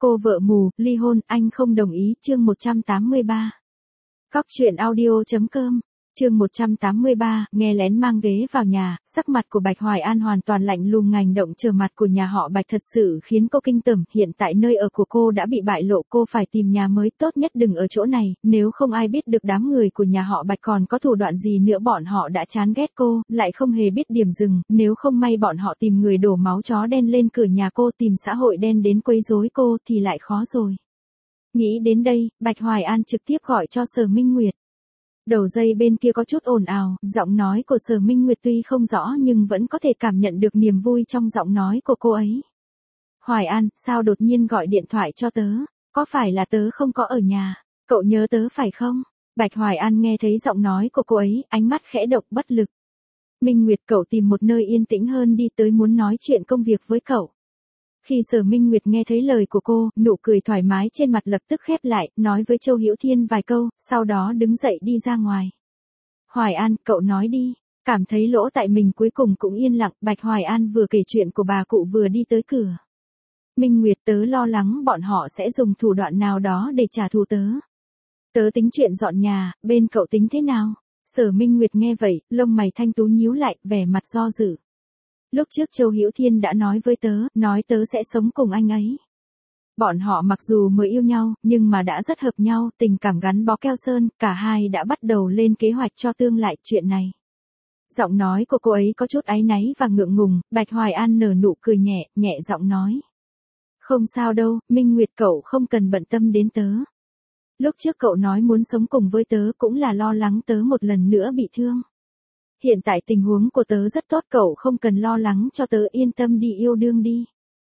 Cô vợ mù, ly hôn, anh không đồng ý, chương 183. Cóc truyện audio.com, chương 183, nghe lén mang ghế vào nhà, sắc mặt của Bạch Hoài An hoàn toàn lạnh lùng, hành động trở mặt của nhà họ Bạch thật sự khiến cô kinh tởm, hiện tại nơi ở của cô đã bị bại lộ, cô phải tìm nhà mới, tốt nhất đừng ở chỗ này, nếu không ai biết được đám người của nhà họ Bạch còn có thủ đoạn gì nữa, bọn họ đã chán ghét cô, lại không hề biết điểm dừng, nếu không may bọn họ tìm người đổ máu chó đen lên cửa nhà cô, tìm xã hội đen đến quấy rối cô thì lại khó rồi. Nghĩ đến đây, Bạch Hoài An trực tiếp gọi cho Sở Minh Nguyệt. Đầu dây bên kia có chút ồn ào, giọng nói của Sở Minh Nguyệt tuy không rõ nhưng vẫn có thể cảm nhận được niềm vui trong giọng nói của cô ấy. Hoài An, sao đột nhiên gọi điện thoại cho tớ? Có phải là tớ không có ở nhà? Cậu nhớ tớ phải không? Bạch Hoài An nghe thấy giọng nói của cô ấy, ánh mắt khẽ động bất lực. Minh Nguyệt, cậu tìm một nơi yên tĩnh hơn đi, tới muốn nói chuyện công việc với cậu. Khi Sở Minh Nguyệt nghe thấy lời của cô, nụ cười thoải mái trên mặt lập tức khép lại, nói với Châu Hữu Thiên vài câu, sau đó đứng dậy đi ra ngoài. Hoài An, cậu nói đi. Cảm thấy lỗ tại mình cuối cùng cũng yên lặng, Bạch Hoài An vừa kể chuyện của bà cụ vừa đi tới cửa. Minh Nguyệt, tớ lo lắng bọn họ sẽ dùng thủ đoạn nào đó để trả thù tớ. Tớ tính chuyện dọn nhà, bên cậu tính thế nào? Sở Minh Nguyệt nghe vậy, lông mày thanh tú nhíu lại, vẻ mặt do dự. Lúc trước Châu Hữu Thiên đã nói với tớ, nói tớ sẽ sống cùng anh ấy. Bọn họ mặc dù mới yêu nhau, nhưng mà đã rất hợp nhau, tình cảm gắn bó keo sơn, cả hai đã bắt đầu lên kế hoạch cho tương lai chuyện này. Giọng nói của cô ấy có chút áy náy và ngượng ngùng, Bạch Hoài An nở nụ cười nhẹ, nhẹ giọng nói. Không sao đâu, Minh Nguyệt, cậu không cần bận tâm đến tớ. Lúc trước cậu nói muốn sống cùng với tớ cũng là lo lắng tớ một lần nữa bị thương. Hiện tại tình huống của tớ rất tốt, cậu không cần lo lắng cho tớ, yên tâm đi, yêu đương đi.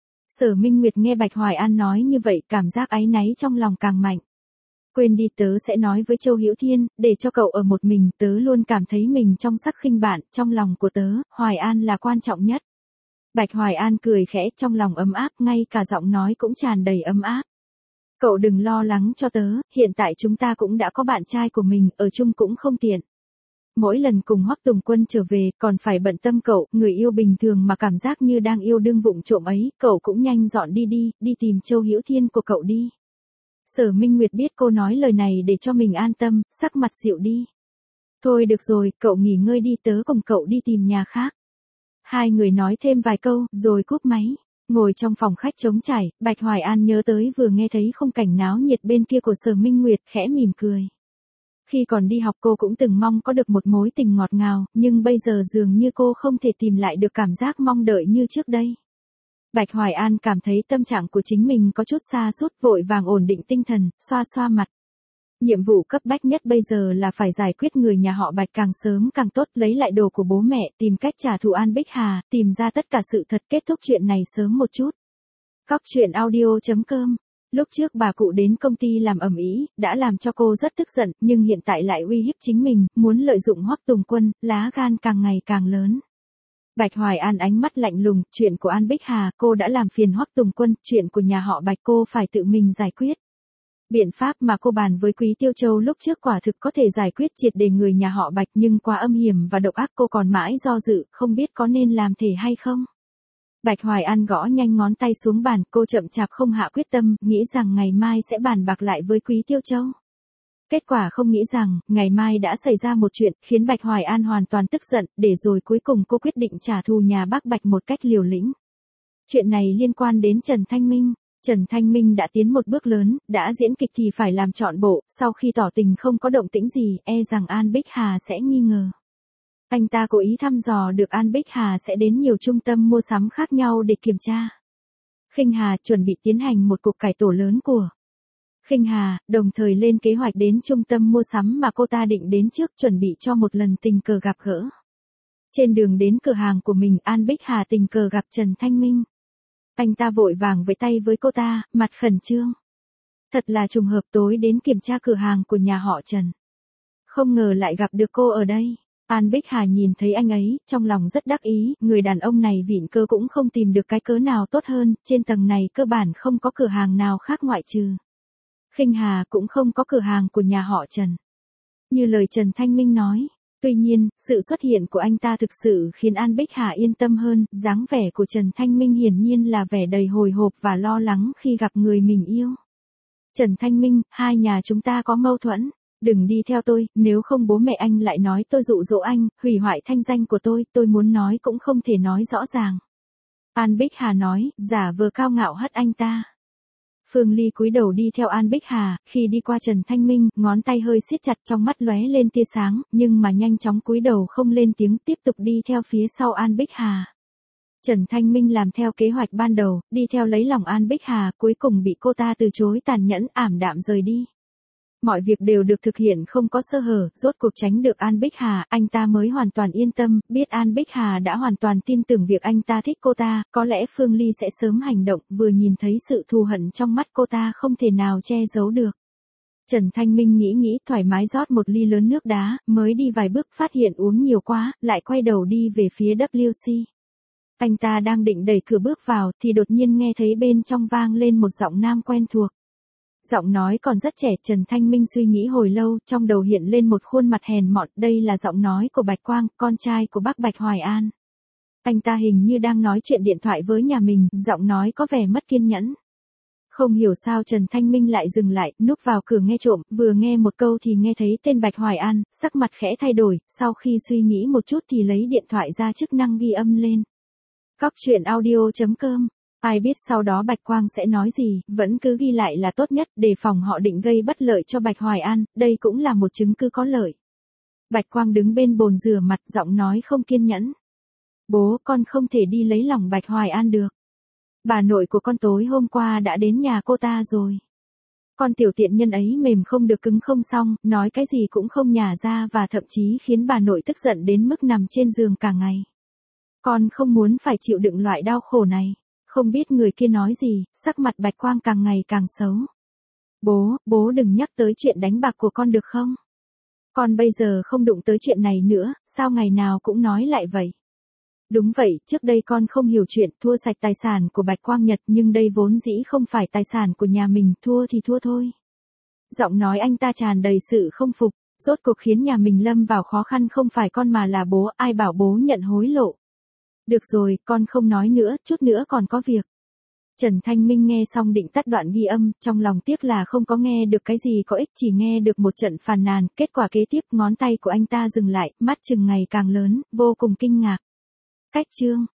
Sở Minh Nguyệt nghe Bạch Hoài An nói như vậy, cảm giác áy náy trong lòng càng mạnh. Quên đi, tớ sẽ nói với Châu Hữu Thiên, để cho cậu ở một mình, tớ luôn cảm thấy mình trong sắc khinh bạn, trong lòng của tớ, Hoài An là quan trọng nhất. Bạch Hoài An cười khẽ, trong lòng ấm áp, ngay cả giọng nói cũng tràn đầy ấm áp. Cậu đừng lo lắng cho tớ, hiện tại chúng ta cũng đã có bạn trai của mình, ở chung cũng không tiện. Mỗi lần cùng Hoắc Tùng Quân trở về, còn phải bận tâm cậu, người yêu bình thường mà cảm giác như đang yêu đương vụng trộm ấy, cậu cũng nhanh dọn đi đi, đi tìm Châu Hữu Thiên của cậu đi. Sở Minh Nguyệt biết cô nói lời này để cho mình an tâm, sắc mặt dịu đi. Thôi được rồi, cậu nghỉ ngơi đi, tớ cùng cậu đi tìm nhà khác. Hai người nói thêm vài câu, rồi cúp máy. Ngồi trong phòng khách trống trải, Bạch Hoài An nhớ tới vừa nghe thấy khung cảnh náo nhiệt bên kia của Sở Minh Nguyệt, khẽ mỉm cười. Khi còn đi học cô cũng từng mong có được một mối tình ngọt ngào, nhưng bây giờ dường như cô không thể tìm lại được cảm giác mong đợi như trước đây. Bạch Hoài An cảm thấy tâm trạng của chính mình có chút sa sút, vội vàng ổn định tinh thần, xoa xoa mặt. Nhiệm vụ cấp bách nhất bây giờ là phải giải quyết người nhà họ Bạch càng sớm càng tốt, lấy lại đồ của bố mẹ, tìm cách trả thù An Bích Hà, tìm ra tất cả sự thật, kết thúc chuyện này sớm một chút. Cóc truyện audio.com. Lúc trước bà cụ đến công ty làm ầm ĩ, đã làm cho cô rất tức giận, nhưng hiện tại lại uy hiếp chính mình, muốn lợi dụng Hoắc Tùng Quân, lá gan càng ngày càng lớn. Bạch Hoài An ánh mắt lạnh lùng, chuyện của An Bích Hà, cô đã làm phiền Hoắc Tùng Quân, chuyện của nhà họ Bạch cô phải tự mình giải quyết. Biện pháp mà cô bàn với Quý Tiêu Châu lúc trước quả thực có thể giải quyết triệt để người nhà họ Bạch, nhưng quá âm hiểm và độc ác, cô còn mãi do dự, không biết có nên làm thể hay không. Bạch Hoài An gõ nhanh ngón tay xuống bàn, cô chậm chạp không hạ quyết tâm, nghĩ rằng ngày mai sẽ bàn bạc lại với Quý Tiêu Châu. Kết quả không nghĩ rằng, ngày mai đã xảy ra một chuyện, khiến Bạch Hoài An hoàn toàn tức giận, để rồi cuối cùng cô quyết định trả thù nhà bác Bạch một cách liều lĩnh. Chuyện này liên quan đến Trần Thanh Minh. Trần Thanh Minh đã tiến một bước lớn, đã diễn kịch thì phải làm trọn bộ, sau khi tỏ tình không có động tĩnh gì, e rằng An Bích Hà sẽ nghi ngờ. Anh ta cố ý thăm dò được An Bích Hà sẽ đến nhiều trung tâm mua sắm khác nhau để kiểm tra. Khinh Hà chuẩn bị tiến hành một cuộc cải tổ lớn của Khinh Hà, đồng thời lên kế hoạch đến trung tâm mua sắm mà cô ta định đến trước, chuẩn bị cho một lần tình cờ gặp gỡ. Trên đường đến cửa hàng của mình, An Bích Hà tình cờ gặp Trần Thanh Minh. Anh ta vội vàng vẫy tay với cô ta, mặt khẩn trương. Thật là trùng hợp, tối đến kiểm tra cửa hàng của nhà họ Trần. Không ngờ lại gặp được cô ở đây. An Bích Hà nhìn thấy anh ấy, trong lòng rất đắc ý, người đàn ông này vịn cơ cũng không tìm được cái cớ nào tốt hơn, trên tầng này cơ bản không có cửa hàng nào khác ngoại trừ Khinh Hà, cũng không có cửa hàng của nhà họ Trần. Như lời Trần Thanh Minh nói, Tuy nhiên, sự xuất hiện của anh ta thực sự khiến An Bích Hà yên tâm hơn, dáng vẻ của Trần Thanh Minh hiển nhiên là vẻ đầy hồi hộp và lo lắng khi gặp người mình yêu. Trần Thanh Minh, hai nhà chúng ta có mâu thuẫn. Đừng đi theo tôi, nếu không bố mẹ anh lại nói tôi dụ dỗ anh, hủy hoại thanh danh của tôi muốn nói cũng không thể nói rõ ràng. An Bích Hà nói, giả vờ cao ngạo hất anh ta. Phương Ly cúi đầu đi theo An Bích Hà, khi đi qua Trần Thanh Minh, ngón tay hơi siết chặt trong mắt lóe lên tia sáng, nhưng mà nhanh chóng cúi đầu không lên tiếng tiếp tục đi theo phía sau An Bích Hà. Trần Thanh Minh làm theo kế hoạch ban đầu, đi theo lấy lòng An Bích Hà, cuối cùng bị cô ta từ chối tàn nhẫn ảm đạm rời đi. Mọi việc đều được thực hiện không có sơ hở, rốt cuộc tránh được An Bích Hà, anh ta mới hoàn toàn yên tâm, biết An Bích Hà đã hoàn toàn tin tưởng việc anh ta thích cô ta, có lẽ Phương Ly sẽ sớm hành động, vừa nhìn thấy sự thù hận trong mắt cô ta không thể nào che giấu được. Trần Thanh Minh nghĩ thoải mái rót một ly lớn nước đá, mới đi vài bước phát hiện uống nhiều quá, lại quay đầu đi về phía WC. Anh ta đang định đẩy cửa bước vào thì đột nhiên nghe thấy bên trong vang lên một giọng nam quen thuộc. Giọng nói còn rất trẻ, Trần Thanh Minh suy nghĩ hồi lâu, trong đầu hiện lên một khuôn mặt hèn mọn, đây là giọng nói của Bạch Quang, con trai của bác Bạch Hoài An. Anh ta hình như đang nói chuyện điện thoại với nhà mình, giọng nói có vẻ mất kiên nhẫn. Không hiểu sao Trần Thanh Minh lại dừng lại, núp vào cửa nghe trộm, vừa nghe một câu thì nghe thấy tên Bạch Hoài An, sắc mặt khẽ thay đổi, sau khi suy nghĩ một chút thì lấy điện thoại ra chức năng ghi âm lên. Cóc truyện audio.com. Ai biết sau đó Bạch Quang sẽ nói gì, vẫn cứ ghi lại là tốt nhất, đề phòng họ định gây bất lợi cho Bạch Hoài An, đây cũng là một chứng cứ có lợi. Bạch Quang đứng bên bồn rửa mặt, giọng nói không kiên nhẫn. Bố, con không thể đi lấy lòng Bạch Hoài An được. Bà nội của con tối hôm qua đã đến nhà cô ta rồi. Con tiểu tiện nhân ấy mềm không được cứng không xong, nói cái gì cũng không nhả ra và thậm chí khiến bà nội tức giận đến mức nằm trên giường cả ngày. Con không muốn phải chịu đựng loại đau khổ này. Không biết người kia nói gì, sắc mặt Bạch Quang càng ngày càng xấu. Bố đừng nhắc tới chuyện đánh bạc của con được không? Con bây giờ không đụng tới chuyện này nữa, sao ngày nào cũng nói lại vậy? Đúng vậy, trước đây con không hiểu chuyện thua sạch tài sản của Bạch Quang Nhật nhưng đây vốn dĩ không phải tài sản của nhà mình, thua thì thua thôi. Giọng nói anh ta tràn đầy sự không phục, rốt cuộc khiến nhà mình lâm vào khó khăn không phải con mà là bố, ai bảo bố nhận hối lộ. Được rồi, con không nói nữa, chút nữa còn có việc. Trần Thanh Minh nghe xong định tắt đoạn ghi âm, trong lòng tiếc là không có nghe được cái gì có ích, chỉ nghe được một trận phàn nàn, kết quả kế tiếp ngón tay của anh ta dừng lại, mắt chừng ngày càng lớn, vô cùng kinh ngạc. Cách chương